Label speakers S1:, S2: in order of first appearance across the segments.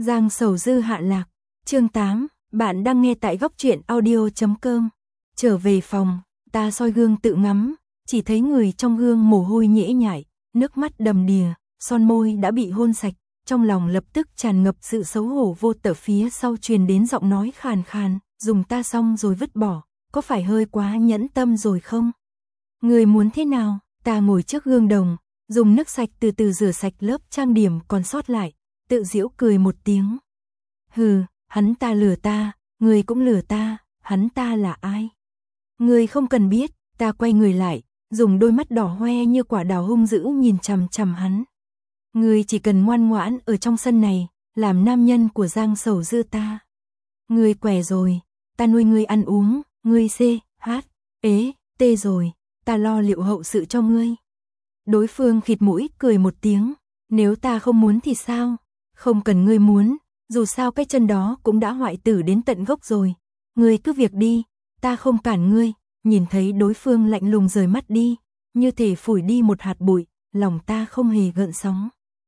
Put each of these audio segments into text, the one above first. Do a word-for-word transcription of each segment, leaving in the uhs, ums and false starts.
S1: Giang Sầu Dư hạ lạc, chương tám, bạn đang nghe tại góc truyện audio chấm com. Trở về phòng, ta soi gương tự ngắm, chỉ thấy người trong gương mồ hôi nhễ nhại, nước mắt đầm đìa, son môi đã bị hôn sạch, trong lòng lập tức tràn ngập sự xấu hổ vô tở. Phía sau truyền đến giọng nói khàn khàn, dùng ta xong rồi vứt bỏ, có phải hơi quá nhẫn tâm rồi không? Người muốn thế nào? Ta ngồi trước gương đồng, dùng nước sạch từ từ rửa sạch lớp trang điểm còn sót lại, tự giễu cười một tiếng. Hừ, hắn ta lừa ta, người cũng lừa ta, hắn ta là ai? Người không cần biết. Ta quay người lại, dùng đôi mắt đỏ hoe như quả đào hung dữ nhìn chằm chằm hắn. Người chỉ cần ngoan ngoãn ở trong sân này, làm nam nhân của Giang Sầu Dư ta. Người què rồi, ta nuôi ngươi ăn uống, ngươi xê, hát, ế, tê rồi, ta lo liệu hậu sự cho ngươi. Đối phương khịt mũi cười một tiếng, nếu ta không muốn thì sao? Không cần ngươi muốn, dù sao cái chân đó cũng đã hoại tử đến tận gốc rồi. Ngươi cứ việc đi, ta không cản ngươi. Nhìn thấy đối phương lạnh lùng rời mắt đi, như thể phủi đi một hạt bụi, lòng ta không hề gợn sóng.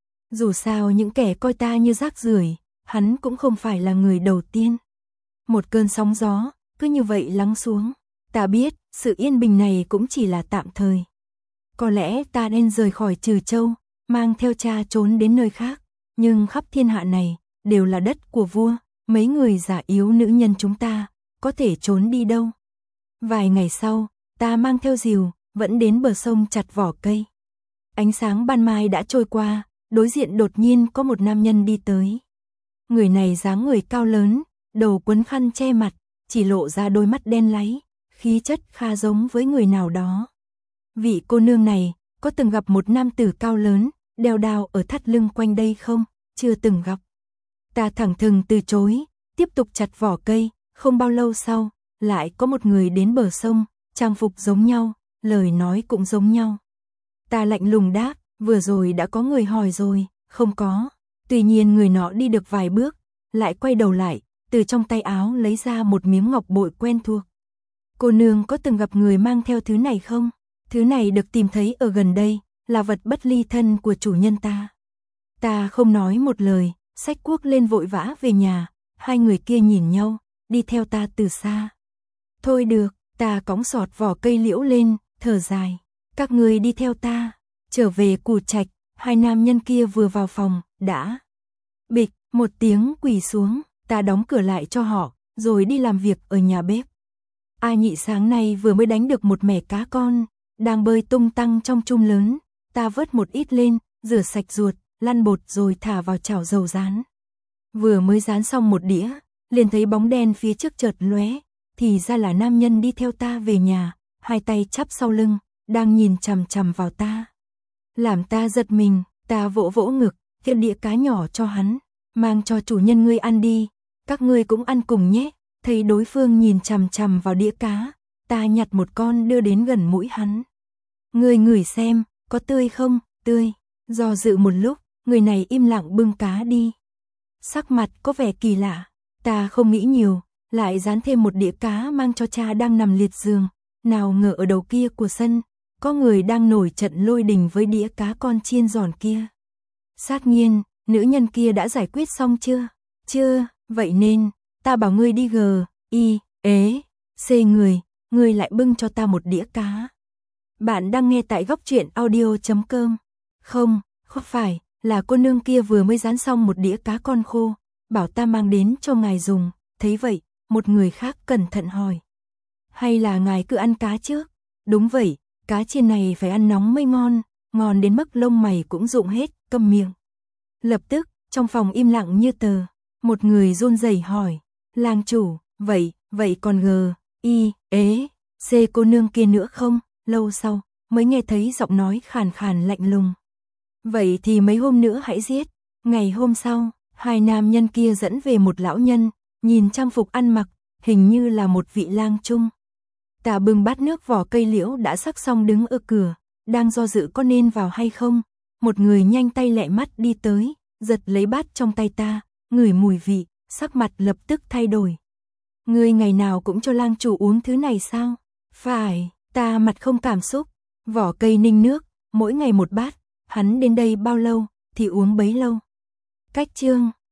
S1: Dù sao những kẻ coi ta như rác rưởi, hắn cũng không phải là người đầu tiên. Một cơn sóng gió, cứ như vậy lắng xuống. Ta biết, sự yên bình này cũng chỉ là tạm thời. Có lẽ ta nên rời khỏi Trừ Châu, mang theo cha trốn đến nơi khác. Nhưng khắp thiên hạ này, đều là đất của vua, mấy người già yếu nữ nhân chúng ta, có thể trốn đi đâu. Vài ngày sau, ta mang theo rìu, vẫn đến bờ sông chặt vỏ cây. Ánh sáng ban mai đã trôi qua, đối diện đột nhiên có một nam nhân đi tới. Người này dáng người cao lớn, đầu quấn khăn che mặt, chỉ lộ ra đôi mắt đen láy, khí chất khá giống với người nào đó. Vị cô nương này, có từng gặp một nam tử cao lớn, đeo đao ở thắt lưng quanh đây không? Chưa từng gặp. Ta thẳng thừng từ chối, tiếp tục chặt vỏ cây, không bao lâu sau, lại có một người đến bờ sông, trang phục giống nhau, lời nói cũng giống nhau. Ta lạnh lùng đáp, vừa rồi đã có người hỏi rồi, không có. Tuy nhiên người nọ đi được vài bước, lại quay đầu lại, từ trong tay áo lấy ra một miếng ngọc bội quen thuộc. Cô nương có từng gặp người mang theo thứ này không? Thứ này được tìm thấy ở gần đây, là vật bất ly thân của chủ nhân ta. Ta không nói một lời, xách cuốc lên vội vã về nhà, hai người kia nhìn nhau, đi theo ta từ xa. Thôi được, ta cõng sọt vỏ cây liễu lên, thở dài. Các người đi theo ta, trở về Cù Trạch, hai nam nhân kia vừa vào phòng, đã. Bịch, một tiếng quỳ xuống, ta đóng cửa lại cho họ, rồi đi làm việc ở nhà bếp. A Nhị sáng nay vừa mới đánh được một mẻ cá con, đang bơi tung tăng trong chum lớn, ta vớt một ít lên, rửa sạch ruột, lăn bột rồi thả vào chảo dầu rán. Vừa mới rán xong một đĩa, liền thấy bóng đen phía trước chợt lóe, thì ra là nam nhân đi theo ta về nhà, hai tay chắp sau lưng, đang nhìn chằm chằm vào ta. Làm ta giật mình, ta vỗ vỗ ngực, hiện đĩa cá nhỏ cho hắn, mang cho chủ nhân ngươi ăn đi, các ngươi cũng ăn cùng nhé. Thấy đối phương nhìn chằm chằm vào đĩa cá, ta nhặt một con đưa đến gần mũi hắn. Ngươi ngửi xem, có tươi không? Tươi. Do dự một lúc, người này im lặng bưng cá đi. Sắc mặt có vẻ kỳ lạ, ta không nghĩ nhiều, lại dán thêm một đĩa cá mang cho cha đang nằm liệt giường. Nào ngờ ở đầu kia của sân, có người đang nổi trận lôi đình với đĩa cá con chiên giòn kia. Sát nhiên, nữ nhân kia đã giải quyết xong chưa? Chưa, vậy nên, ta bảo ngươi đi gờ, y, ế, xê người, ngươi lại bưng cho ta một đĩa cá. Bạn đang nghe tại góc truyện audio chấm com. Không, không phải, là cô nương kia vừa mới rán xong một đĩa cá con khô, bảo ta mang đến cho ngài dùng. Thấy vậy, một người khác cẩn thận hỏi. Hay là ngài cứ ăn cá trước? Đúng vậy, cá chiên này phải ăn nóng mới ngon, ngon đến mức lông mày cũng rụng hết, câm miệng. Lập tức, trong phòng im lặng như tờ, một người run rẩy hỏi, lang chủ, vậy, vậy còn gờ, y, ế, xê cô nương kia nữa không? Lâu sau, mới nghe thấy giọng nói khàn khàn lạnh lùng. Vậy thì mấy hôm nữa hãy giết. Ngày hôm sau, hai nam nhân kia dẫn về một lão nhân, nhìn trang phục ăn mặc, hình như là một vị lang trung. Ta bưng bát nước vỏ cây liễu đã sắc xong đứng ở cửa, đang do dự có nên vào hay không. Một người nhanh tay lẹ mắt đi tới, giật lấy bát trong tay ta, ngửi mùi vị, sắc mặt lập tức thay đổi. Ngươi ngày nào cũng cho lang chủ uống thứ này sao? Phải, ta mặt không cảm xúc, vỏ cây ninh nước, mỗi ngày một bát, hắn đến đây bao lâu thì uống bấy lâu. Cách chương,